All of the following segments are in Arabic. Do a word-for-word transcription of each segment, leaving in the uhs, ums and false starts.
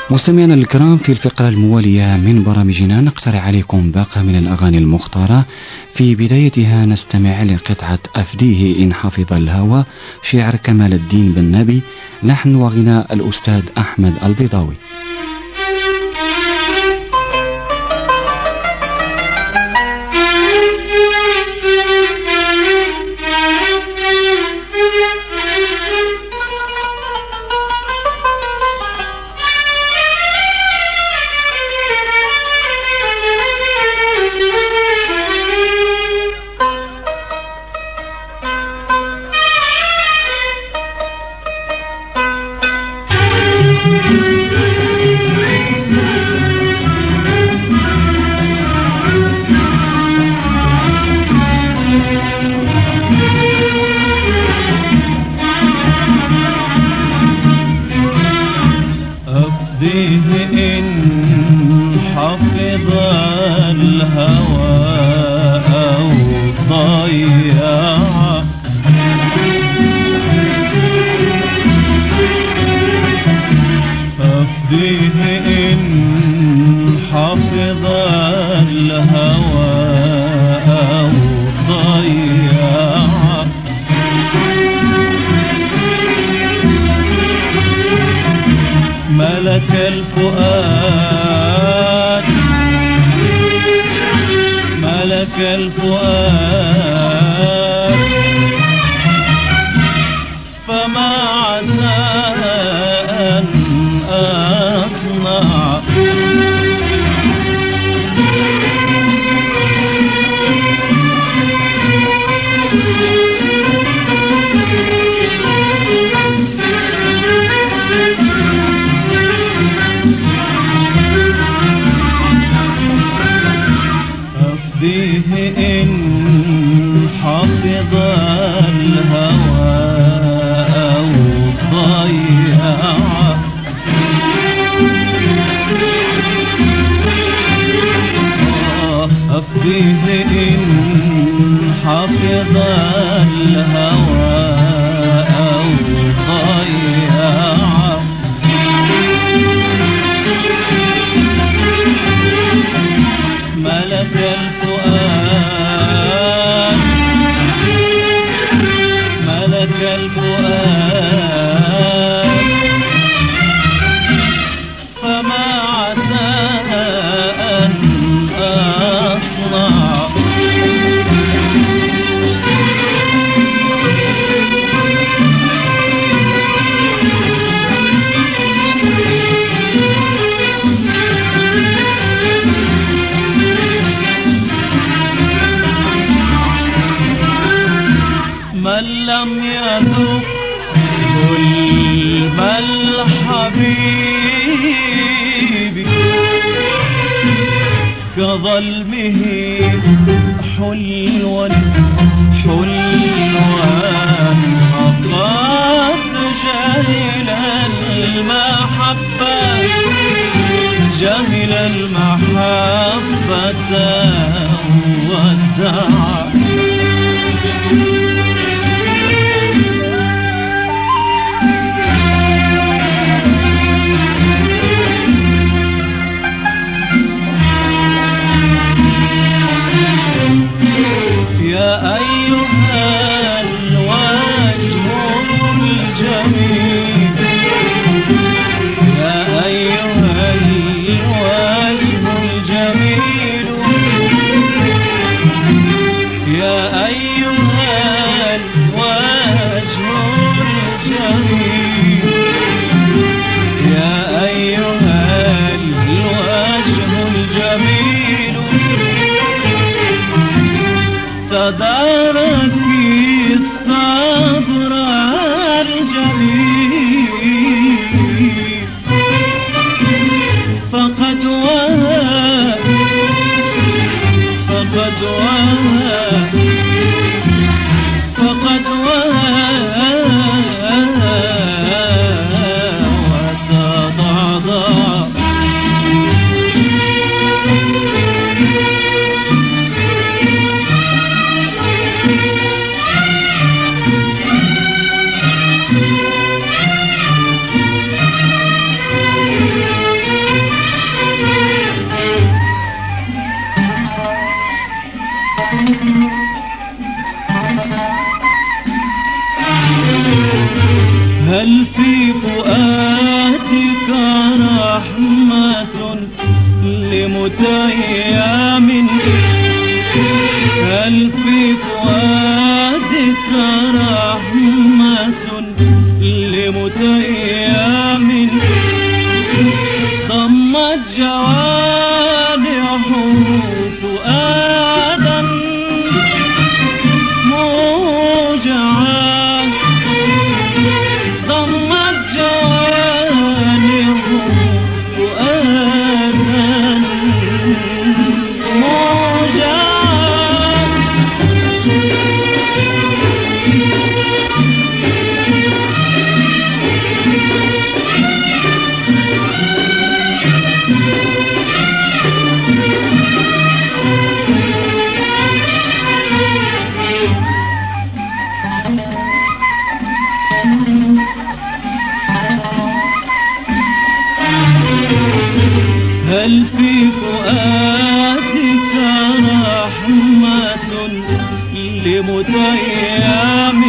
مستمعينا الكرام، في الفقرة الموالية من برامجنا نقترح عليكم باقة من الأغاني المختارة. في بدايتها نستمع لقطعة أفديه إن حفظ الهوى، شعر كمال الدين بن نبي، لحن وغناء الأستاذ أحمد البيضاوي. كظلمه حلوا حلوا أقاد جاهل المحبة جاهل المحبة والدعاء. هل في فؤادك رحمة لمتيم؟ هل في فؤادك رحمة لمتيم؟ ضمت جوانحه فؤادا موجعا، ضمت جوانحه فؤادا موجعا. هل في فؤادك رحمة لمتيم؟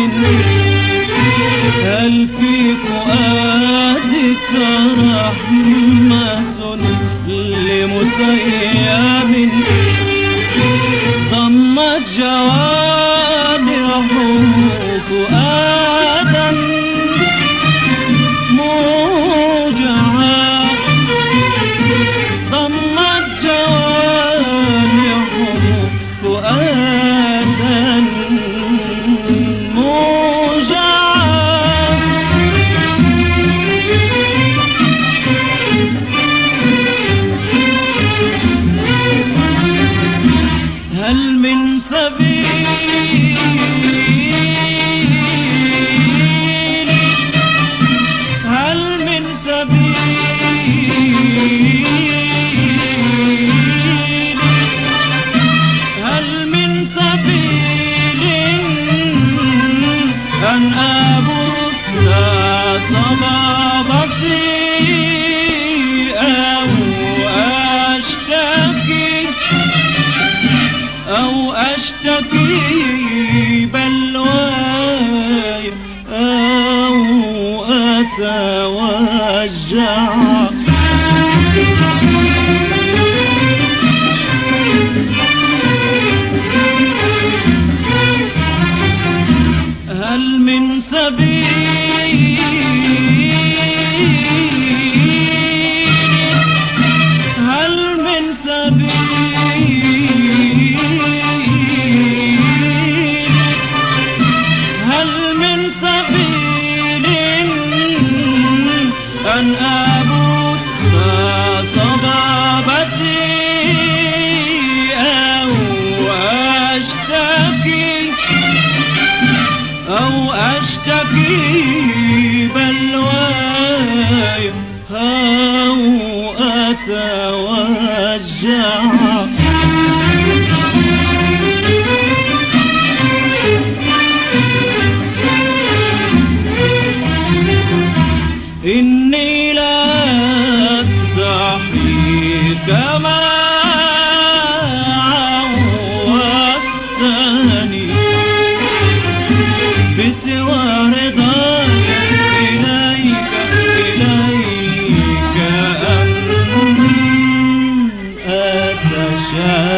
هل في فؤادك رحمة لمتيم؟ ضمت جوانحه فؤادا موجعا، ضمت جوانحه فؤادا موجعا. هل من سبيل هل من سبيل هل من سبيل أن أبث صبابتي أو أشتكي أو أشتكي بلواي أو أتوجع. هل من سبيل هل من سبيل هل من سبيل أن أبث صبابتي أو أشتكي أو أشتكي بلواي أو أتوجع. إني لا أستحي كما عودتني بسوى رضاك إليك إليك أن أتشاء